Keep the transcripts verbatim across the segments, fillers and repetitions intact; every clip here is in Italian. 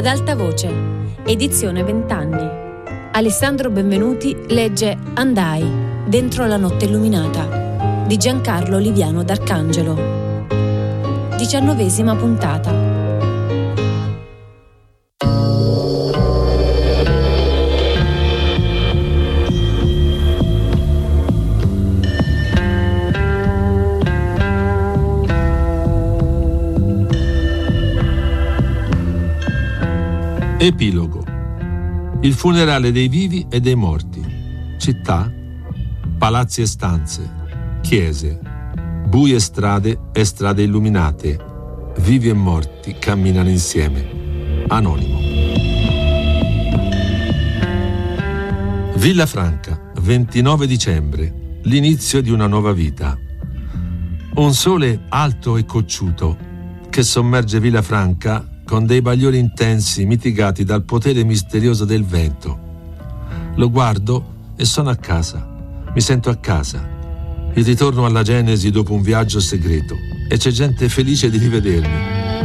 Ad alta voce, edizione vent'anni. Alessandro Benvenuti legge Andai, dentro la notte illuminata, di Giancarlo Oliviano d'Arcangelo. Diciannovesima puntata. Epilogo. Il funerale dei vivi e dei morti. Città, palazzi e stanze, chiese, buie strade e strade illuminate. Vivi e morti camminano insieme. Anonimo. Villafranca, ventinove dicembre. L'inizio di una nuova vita. Un sole alto e cocciuto che sommerge Villafranca con dei bagliori intensi mitigati dal potere misterioso del vento. Lo guardo e sono a casa. Mi sento a casa. Il ritorno alla Genesi dopo un viaggio segreto e c'è gente felice di rivedermi.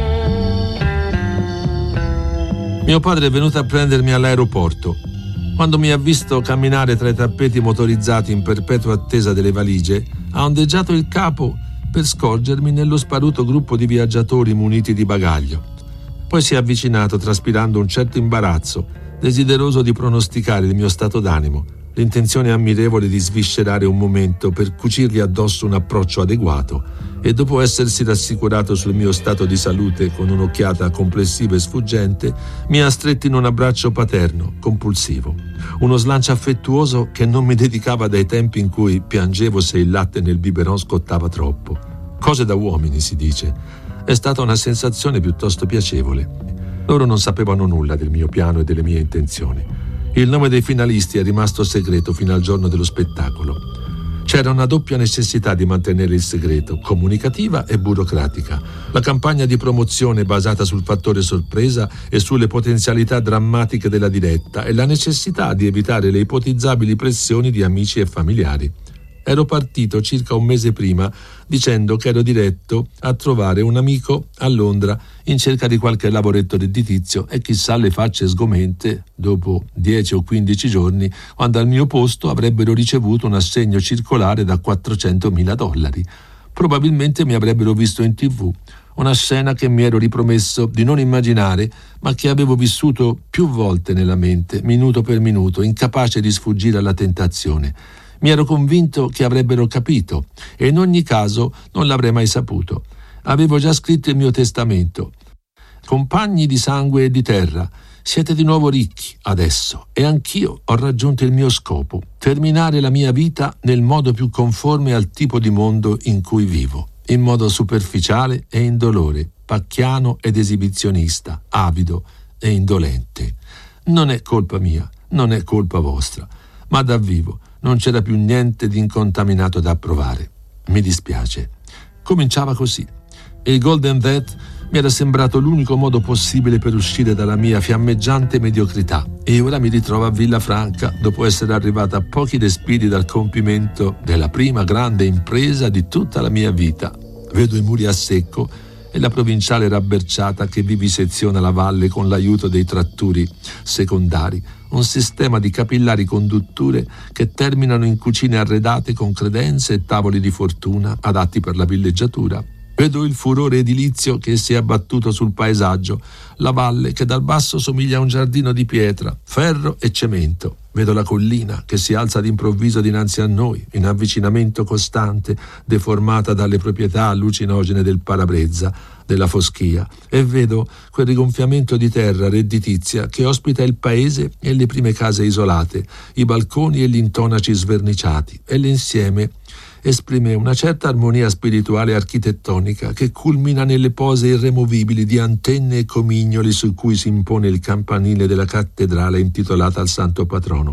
Mio padre è venuto a prendermi all'aeroporto. Quando mi ha visto camminare tra i tappeti motorizzati in perpetua attesa delle valigie, ha ondeggiato il capo per scorgermi nello sparuto gruppo di viaggiatori muniti di bagaglio. Poi si è avvicinato traspirando un certo imbarazzo, desideroso di pronosticare il mio stato d'animo, l'intenzione ammirevole di sviscerare un momento per cucirgli addosso un approccio adeguato e dopo essersi rassicurato sul mio stato di salute con un'occhiata complessiva e sfuggente, mi ha stretto in un abbraccio paterno, compulsivo, uno slancio affettuoso che non mi dedicava dai tempi in cui piangevo se il latte nel biberon scottava troppo. Cose da uomini, si dice. È stata una sensazione piuttosto piacevole. Loro non sapevano nulla del mio piano e delle mie intenzioni. Il nome dei finalisti è rimasto segreto fino al giorno dello spettacolo. C'era una doppia necessità di mantenere il segreto, comunicativa e burocratica. La campagna di promozione basata sul fattore sorpresa e sulle potenzialità drammatiche della diretta e la necessità di evitare le ipotizzabili pressioni di amici e familiari. Ero partito circa un mese prima dicendo che ero diretto a trovare un amico a Londra in cerca di qualche lavoretto redditizio e chissà le facce sgomente dopo dieci o quindici giorni quando al mio posto avrebbero ricevuto un assegno circolare da quattrocentomila dollari. Probabilmente mi avrebbero visto in tv, una scena che mi ero ripromesso di non immaginare ma che avevo vissuto più volte nella mente, minuto per minuto, incapace di sfuggire alla tentazione. Mi ero convinto che avrebbero capito e in ogni caso non l'avrei mai saputo. Avevo già scritto il mio testamento. Compagni di sangue e di terra, siete di nuovo ricchi adesso e anch'io ho raggiunto il mio scopo, terminare la mia vita nel modo più conforme al tipo di mondo in cui vivo, in modo superficiale e indolore, pacchiano ed esibizionista, avido e indolente. Non è colpa mia, non è colpa vostra, ma da vivo non c'era più niente di incontaminato da provare. Mi dispiace. Cominciava così. Il Golden Vet mi era sembrato l'unico modo possibile per uscire dalla mia fiammeggiante mediocrità e ora mi ritrovo a Villafranca dopo essere arrivata a pochi respiri dal compimento della prima grande impresa di tutta la mia vita. Vedo i muri a secco e la provinciale rabberciata che viviseziona la valle con l'aiuto dei tratturi secondari, un sistema di capillari condutture che terminano in cucine arredate con credenze e tavoli di fortuna adatti per la villeggiatura. Vedo il furore edilizio che si è abbattuto sul paesaggio, la valle che dal basso somiglia a un giardino di pietra, ferro e cemento. Vedo la collina che si alza d'improvviso dinanzi a noi, in avvicinamento costante, deformata dalle proprietà allucinogene del parabrezza, della foschia, e vedo quel rigonfiamento di terra redditizia che ospita il paese e le prime case isolate, i balconi e gli intonaci sverniciati, e l'insieme esprime una certa armonia spirituale e architettonica che culmina nelle pose irremovibili di antenne e comignoli su cui si impone il campanile della cattedrale intitolata al santo patrono.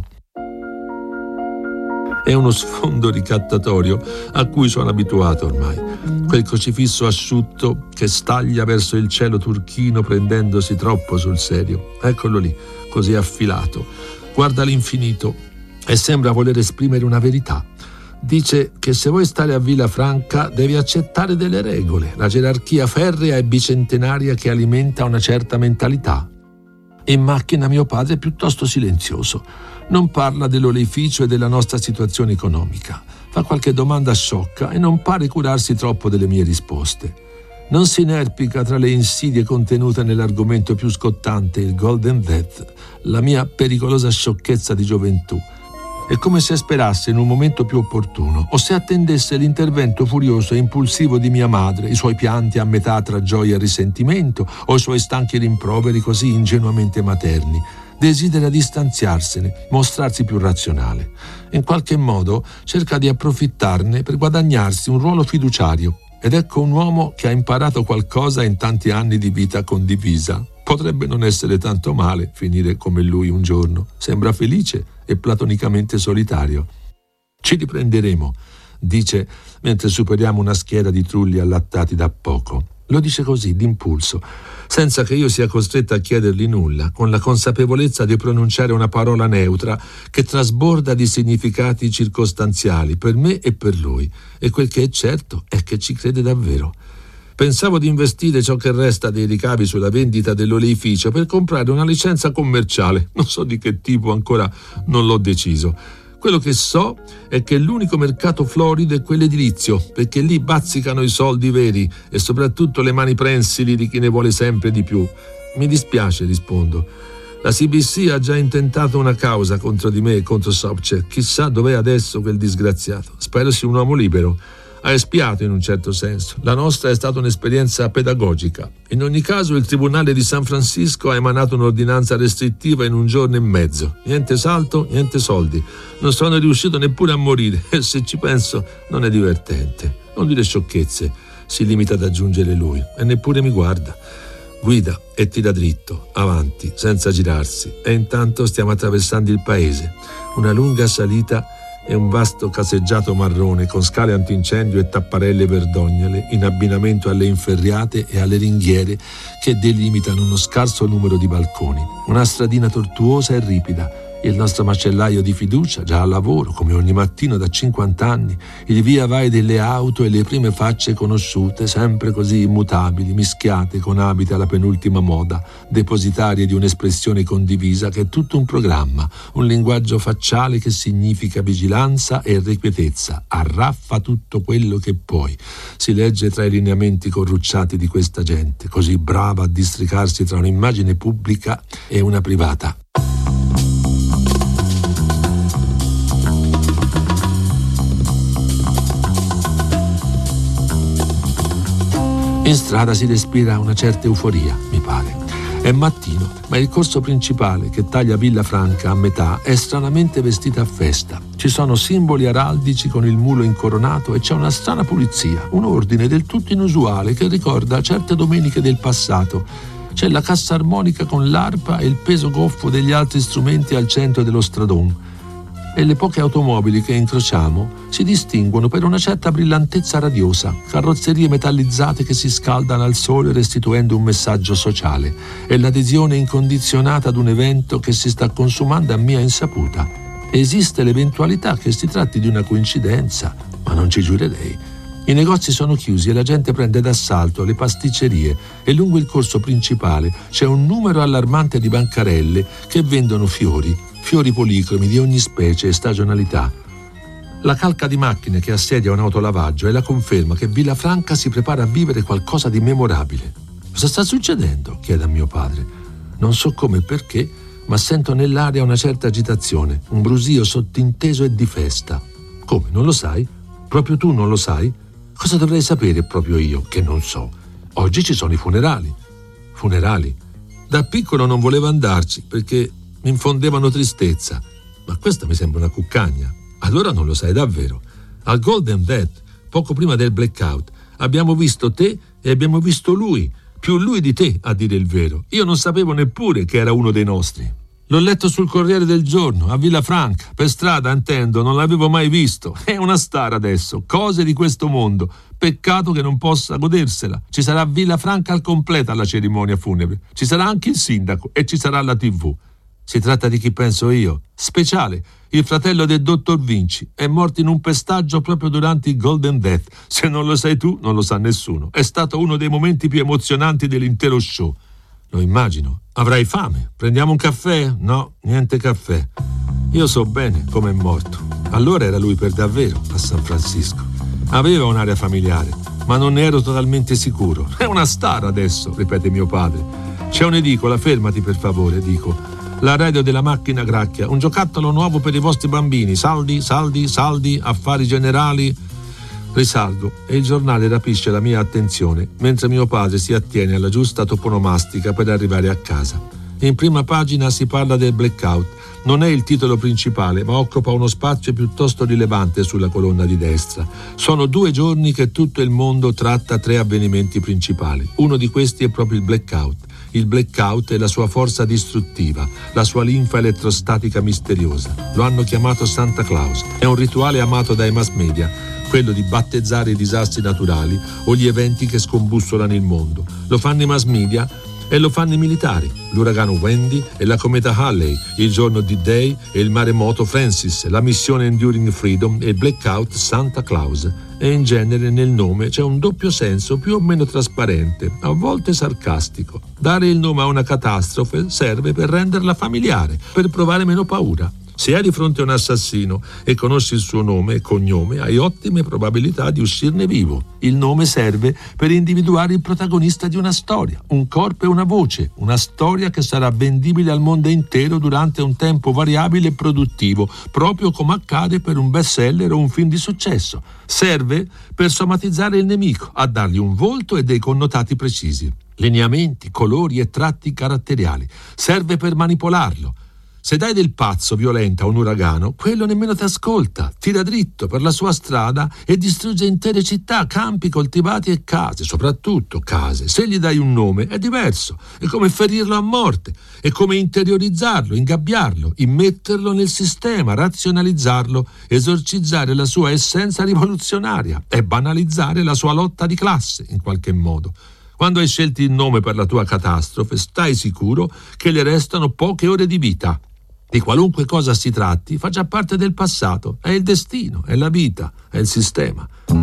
È uno sfondo ricattatorio a cui sono abituato ormai, quel crocifisso asciutto che staglia verso il cielo turchino prendendosi troppo sul serio. Eccolo lì, così affilato, guarda l'infinito e sembra voler esprimere una verità. Dice che se vuoi stare a Villafranca devi accettare delle regole, la gerarchia ferrea e bicentenaria che alimenta una certa mentalità. In macchina mio padre è piuttosto silenzioso. Non parla dell'oleificio e della nostra situazione economica. Fa qualche domanda sciocca e non pare curarsi troppo delle mie risposte. Non si inerpica tra le insidie contenute nell'argomento più scottante, il Golden Death, la mia pericolosa sciocchezza di gioventù. È come se sperasse in un momento più opportuno, o se attendesse l'intervento furioso e impulsivo di mia madre, i suoi pianti a metà tra gioia e risentimento, o i suoi stanchi rimproveri così ingenuamente materni. Desidera distanziarsene, mostrarsi più razionale. In qualche modo cerca di approfittarne per guadagnarsi un ruolo fiduciario. Ed ecco un uomo che ha imparato qualcosa in tanti anni di vita condivisa. Potrebbe non essere tanto male finire come lui un giorno. Sembra felice e platonicamente solitario. Ci riprenderemo, dice mentre superiamo una schiera di trulli allattati da poco. Lo dice così, d'impulso, senza che io sia costretto a chiedergli nulla, con la consapevolezza di pronunciare una parola neutra che trasborda di significati circostanziali per me e per lui. E quel che è certo è che ci crede davvero. Pensavo di investire ciò che resta dei ricavi sulla vendita dell'oleificio per comprare una licenza commerciale. Non so di che tipo, ancora non l'ho deciso. Quello che so è che l'unico mercato florido è quello edilizio, perché lì bazzicano i soldi veri e soprattutto le mani prensili di chi ne vuole sempre di più. Mi dispiace, rispondo. La C B C ha già intentato una causa contro di me e contro Sobchak. Chissà dov'è adesso quel disgraziato. Spero sia un uomo libero. Ha espiato in un certo senso. La nostra è stata un'esperienza pedagogica. In ogni caso il Tribunale di San Francisco ha emanato un'ordinanza restrittiva in un giorno e mezzo. Niente salto, niente soldi. Non sono riuscito neppure a morire e se ci penso non è divertente. Non dire sciocchezze, si limita ad aggiungere lui e neppure mi guarda. Guida e tira dritto, avanti, senza girarsi. E intanto stiamo attraversando il paese. Una lunga salita e un vasto caseggiato marrone con scale antincendio e tapparelle verdognole in abbinamento alle inferriate e alle ringhiere che delimitano uno scarso numero di balconi. Una stradina tortuosa e ripida. Il nostro macellaio di fiducia, già al lavoro, come ogni mattino da cinquanta anni, il via vai delle auto e le prime facce conosciute, sempre così immutabili, mischiate con abiti alla penultima moda, depositarie di un'espressione condivisa che è tutto un programma, un linguaggio facciale che significa vigilanza e irrequietezza. Arraffa tutto quello che puoi. Si legge tra i lineamenti corrucciati di questa gente, così brava a districarsi tra un'immagine pubblica e una privata. In strada si respira una certa euforia, mi pare. È mattino, ma il corso principale che taglia Villa Franca a metà è stranamente vestita a festa. Ci sono simboli araldici con il mulo incoronato e c'è una strana pulizia, un ordine del tutto inusuale che ricorda certe domeniche del passato. C'è la cassa armonica con l'arpa e il peso goffo degli altri strumenti al centro dello stradone. E le poche automobili che incrociamo si distinguono per una certa brillantezza radiosa, carrozzerie metallizzate che si scaldano al sole restituendo un messaggio sociale e l'adesione incondizionata ad un evento che si sta consumando a mia insaputa. Esiste l'eventualità che si tratti di una coincidenza, ma non ci giurerei. I negozi sono chiusi e la gente prende d'assalto le pasticcerie e lungo il corso principale c'è un numero allarmante di bancarelle che vendono fiori, fiori policromi di ogni specie e stagionalità. La calca di macchine che assedia un autolavaggio è la conferma che Villa Franca si prepara a vivere qualcosa di memorabile. Cosa sta succedendo? Chiede a mio padre. Non so come e perché, ma sento nell'aria una certa agitazione, un brusio sottinteso e di festa. Come, non lo sai? Proprio tu non lo sai? Cosa dovrei sapere proprio io, che non so? Oggi ci sono i funerali. Funerali? Da piccolo non volevo andarci, perché mi infondevano tristezza. Ma questa mi sembra una cuccagna. Allora non lo sai davvero. Al Golden Death, poco prima del blackout, abbiamo visto te e abbiamo visto lui. Più lui di te, a dire il vero. Io non sapevo neppure che era uno dei nostri. L'ho letto sul Corriere del Giorno, a Villa Franca, per strada, intendo, non l'avevo mai visto. È una star adesso, cose di questo mondo. Peccato che non possa godersela. Ci sarà Villa Franca al completo alla cerimonia funebre. Ci sarà anche il sindaco e ci sarà la tivù. Si tratta di chi penso io. Speciale, il fratello del dottor Vinci. È morto in un pestaggio proprio durante il Golden Death. Se non lo sai tu, non lo sa nessuno. È stato uno dei momenti più emozionanti dell'intero show. Lo immagino. Avrai fame. Prendiamo un caffè? No, niente caffè. Io so bene come è morto. Allora era lui per davvero a San Francisco. Aveva un'aria familiare, ma non ne ero totalmente sicuro. È una star adesso, ripete mio padre. C'è un'edicola, fermati per favore, dico. La radio della macchina gracchia, un giocattolo nuovo per i vostri bambini, saldi, saldi, saldi, affari generali. Risalgo e il giornale rapisce la mia attenzione mentre mio padre si attiene alla giusta toponomastica per arrivare a casa. In prima pagina si parla del blackout. Non è il titolo principale, ma occupa uno spazio piuttosto rilevante sulla colonna di destra. Sono due giorni che tutto il mondo tratta tre avvenimenti principali. Uno di questi è proprio il blackout. Il blackout è la sua forza distruttiva, la sua linfa elettrostatica misteriosa. Lo hanno chiamato Santa Claus. È un rituale amato dai mass media, quello di battezzare i disastri naturali o gli eventi che scombussolano il mondo. Lo fanno i mass media e lo fanno i militari. L'uragano Wendy e la cometa Halley, il giorno D-Day e il maremoto Francis, la missione Enduring Freedom e il blackout Santa Claus. E in genere nel nome c'è un doppio senso più o meno trasparente, a volte sarcastico. Dare il nome a una catastrofe serve per renderla familiare, per provare meno paura. Se hai di fronte a un assassino e conosci il suo nome e cognome, hai ottime probabilità di uscirne vivo. Il nome serve per individuare il protagonista di una storia, un corpo e una voce, una storia che sarà vendibile al mondo intero durante un tempo variabile e produttivo, proprio come accade per un bestseller o un film di successo. Serve per somatizzare il nemico, a dargli un volto e dei connotati precisi, lineamenti, colori e tratti caratteriali. Serve per manipolarlo. Se dai del pazzo violento a un uragano, quello nemmeno ti ascolta, tira dritto per la sua strada e distrugge intere città, campi coltivati e case, soprattutto case. Se gli dai un nome è diverso, è come ferirlo a morte, è come interiorizzarlo, ingabbiarlo, immetterlo nel sistema, razionalizzarlo, esorcizzare la sua essenza rivoluzionaria e banalizzare la sua lotta di classe in qualche modo. Quando hai scelto il nome per la tua catastrofe, stai sicuro che le restano poche ore di vita. Di qualunque cosa si tratti, fa già parte del passato, è il destino, è la vita, è il sistema.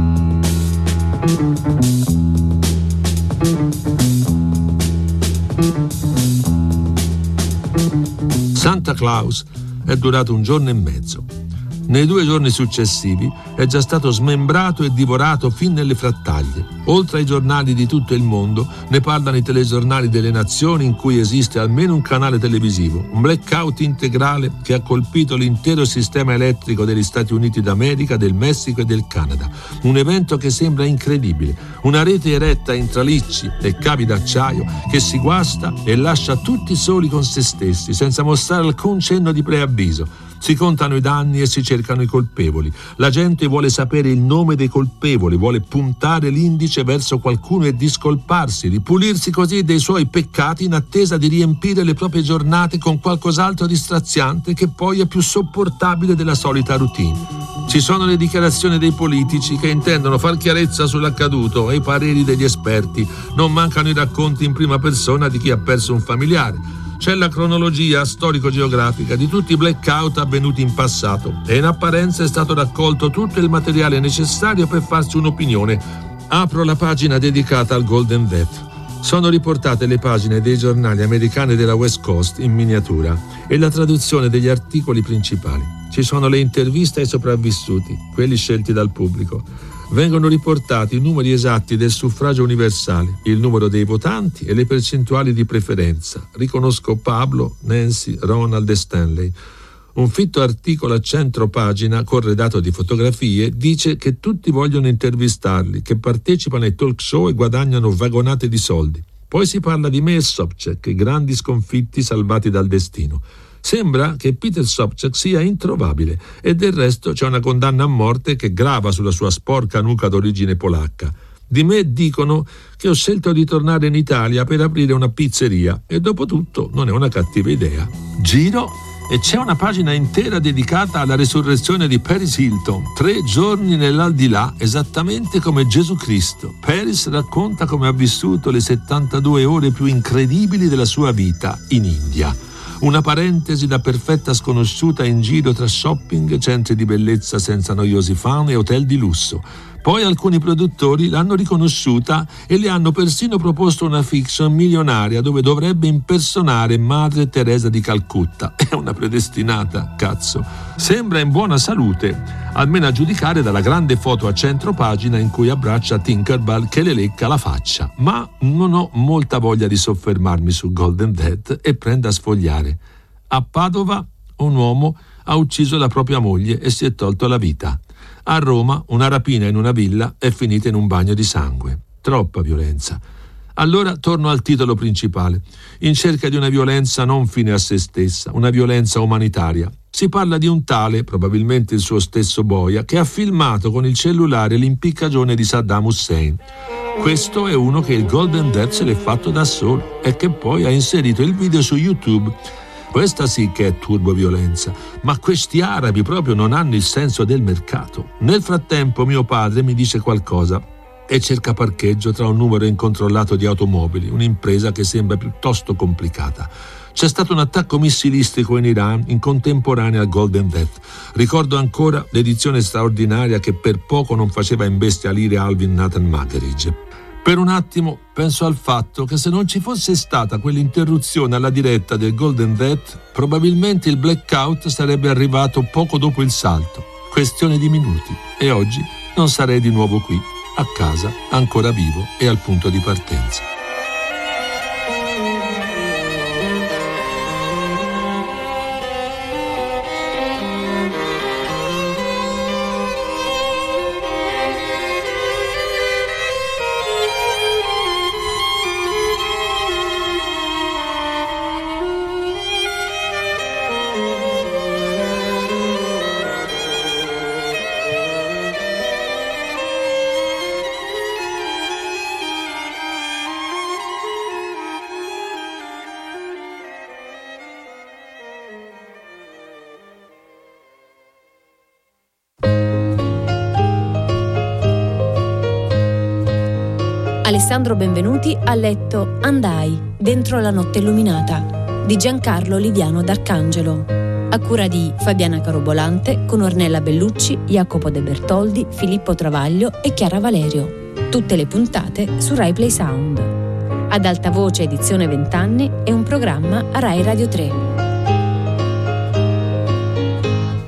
Santa Claus è durato un giorno e mezzo. Nei due giorni successivi è già stato smembrato e divorato fin nelle frattaglie. Oltre ai giornali di tutto il mondo, ne parlano i telegiornali delle nazioni in cui esiste almeno un canale televisivo. Un blackout integrale che ha colpito l'intero sistema elettrico degli Stati Uniti d'America, del Messico e del Canada. Un evento che sembra incredibile. Una rete eretta in tralicci e cavi d'acciaio che si guasta e lascia tutti soli con se stessi, senza mostrare alcun cenno di preavviso. Si contano i danni e si cercano i colpevoli. La gente vuole sapere il nome dei colpevoli, vuole puntare l'indice verso qualcuno e discolparsi, ripulirsi così dei suoi peccati in attesa di riempire le proprie giornate con qualcos'altro di straziante che poi è più sopportabile della solita routine. Ci sono le dichiarazioni dei politici che intendono far chiarezza sull'accaduto e i pareri degli esperti. Non mancano i racconti in prima persona di chi ha perso un familiare. C'è la cronologia storico-geografica di tutti i blackout avvenuti in passato e in apparenza è stato raccolto tutto il materiale necessario per farsi un'opinione. Apro la pagina dedicata al Golden Death. Sono riportate le pagine dei giornali americani della West Coast in miniatura e la traduzione degli articoli principali. Ci sono le interviste ai sopravvissuti, quelli scelti dal pubblico. Vengono riportati i numeri esatti del suffragio universale, il numero dei votanti e le percentuali di preferenza. Riconosco Pablo, Nancy, Ronald e Stanley. Un fitto articolo a centro pagina, corredato di fotografie, dice che tutti vogliono intervistarli, che partecipano ai talk show e guadagnano vagonate di soldi. Poi si parla di me e Sobchak, i grandi sconfitti salvati dal destino. Sembra che Peter Sobchak sia introvabile e del resto c'è una condanna a morte che grava sulla sua sporca nuca d'origine polacca. Di me dicono che ho scelto di tornare in Italia per aprire una pizzeria e dopo tutto non è una cattiva idea. Giro e c'è una pagina intera dedicata alla resurrezione di Paris Hilton, tre giorni nell'aldilà, esattamente come Gesù Cristo. Paris racconta come ha vissuto le settantadue ore più incredibili della sua vita in India. Una parentesi da perfetta sconosciuta in giro tra shopping, centri di bellezza senza noiosi fan e hotel di lusso. Poi alcuni produttori l'hanno riconosciuta e le hanno persino proposto una fiction milionaria dove dovrebbe impersonare Madre Teresa di Calcutta. È una predestinata, cazzo. Sembra in buona salute, almeno a giudicare dalla grande foto a centro pagina in cui abbraccia Tinkerbell che le lecca la faccia. Ma non ho molta voglia di soffermarmi su Golden Death e prendo a sfogliare. A Padova un uomo ha ucciso la propria moglie e si è tolto la vita. A Roma una rapina in una villa è finita in un bagno di sangue. Troppa violenza. Allora torno al titolo principale, in cerca di una violenza non fine a se stessa, una violenza umanitaria. Si parla di un tale, probabilmente il suo stesso boia, che ha filmato con il cellulare l'impiccagione di Saddam Hussein. Questo è uno che il Golden Death se l'è fatto da solo e che poi ha inserito il video su YouTube. Questa sì che è turboviolenza, ma questi arabi proprio non hanno il senso del mercato. Nel frattempo mio padre mi dice qualcosa e cerca parcheggio tra un numero incontrollato di automobili, un'impresa che sembra piuttosto complicata. C'è stato un attacco missilistico in Iran in contemporanea al Golden Death. Ricordo ancora l'edizione straordinaria che per poco non faceva imbestialire Alvin Nathan Makeridge. Per un attimo penso al fatto che se non ci fosse stata quell'interruzione alla diretta del Golden Death, probabilmente il blackout sarebbe arrivato poco dopo il salto. Questione di minuti. E oggi non sarei di nuovo qui, a casa, ancora vivo e al punto di partenza. Alessandro Benvenuti ha letto Andai, dentro la notte illuminata, di Giancarlo Liviano d'Arcangelo, a cura di Fabiana Carobolante, con Ornella Bellucci, Jacopo De Bertoldi, Filippo Travaglio e Chiara Valerio. Tutte le puntate su Rai Play Sound. Ad alta voce edizione vent'anni è un programma a Rai Radio tre.